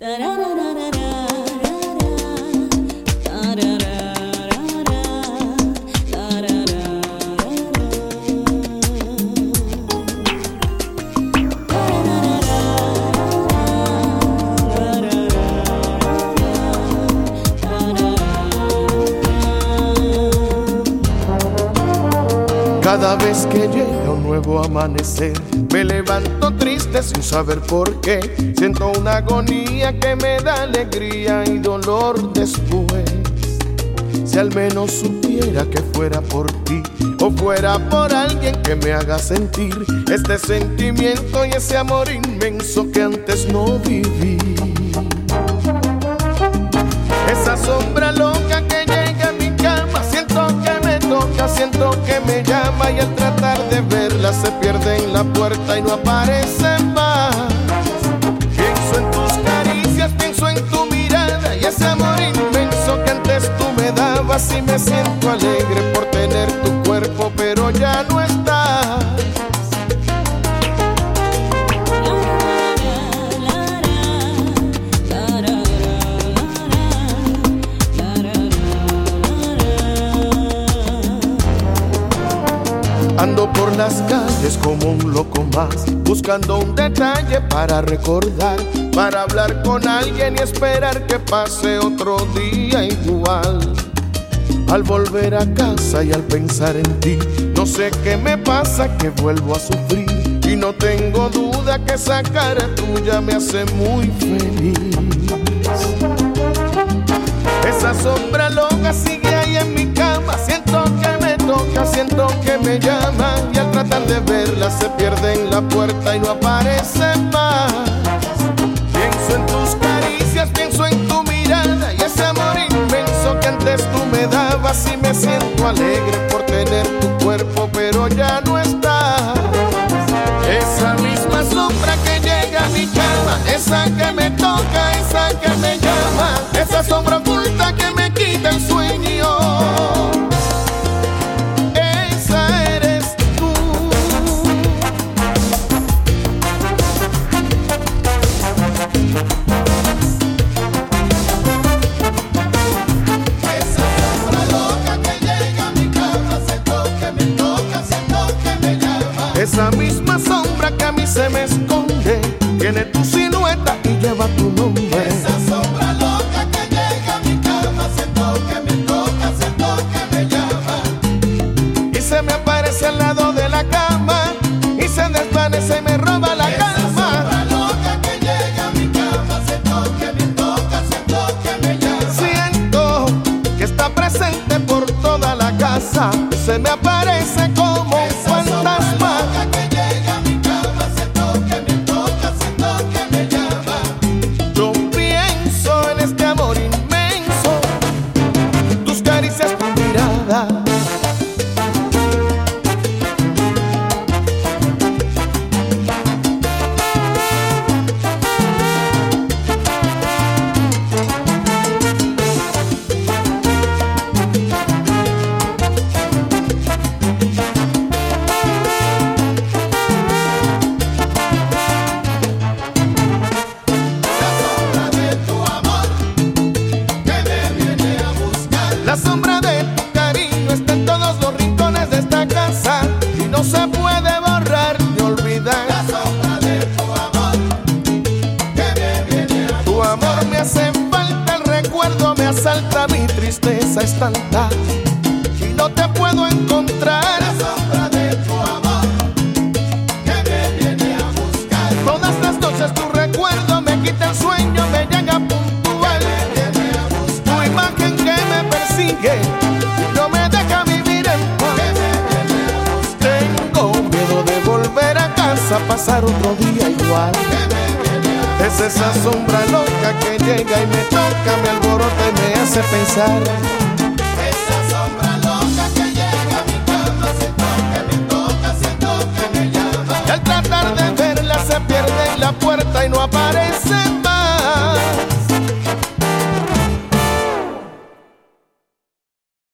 Cada vez que llega un nuevo amanecer, me levanto triste sin saber por qué. Siento una agonía que me da alegría y dolor después. Si al menos supiera que fuera por ti o fuera por alguien que me haga sentir este sentimiento y ese amor inmenso que antes no viví. Esa sombra loca que llega a mi cama, siento que me toca, siento que me llama, y al tratar de verla se pierde en la puerta y no aparece más. Pienso en tus caricias, pienso en tu mirada y ese amor inmenso que antes tú me dabas, y me siento alegre por tener tu cuerpo, pero ya no estás. Ando por las calles como un loco más, buscando un detalle para recordar, para hablar con alguien y esperar que pase otro día igual. Al volver a casa y al pensar en ti, no sé qué me pasa, que vuelvo a sufrir, y no tengo duda que esa cara tuya me hace muy feliz. Esa sombra loca sigue ahí en mi cama, siento que me toca, siento que me llama, y al tratar de verla se pierde en la puerta y no aparece más. Pienso en tus caricias, pienso en tu mirada y ese amor inmenso que antes tú me dabas, y me siento alegre por tener tu cuerpo, pero ya no está. Esa misma sombra que llega a mi cama, esa que me toca, esa que me llama, esa sombra oculta que me quita el sueño, esa eres tú. Esa sombra loca que llega a mi cama, siento que me toca, siento que me llama. Esa misma sombra que a mí se me esconde, tiene tu silueta y lleva tu nombre. Esa sombra loca que llega a mi cama, siento que me toca, siento que me llama, y se me aparece al lado de la cama y se desvanece y me roba la calma. Esa sombra loca que llega a mi cama, siento que me toca, siento que me llama. Siento que está presente por toda la casa, se me aparece como un fantasma. La sombra de tu cariño está en todos los rincones de esta casa y no se puede borrar ni olvidar. La sombra de tu amor que me viene a buscar. Tu amor me hace falta, el recuerdo me asalta, mi tristeza es tanta y no te puedo encontrar. La sombra de tu amor que me viene a buscar. Todas las noches tu recuerdo me quita el sueño, me llega puntual. Tu imagen que me persigue y no me deja vivir en paz. Tengo miedo de volver a casa, pasar otro día igual. Es esa sombra loca que llega y me toca, me alborota y me hace pensar.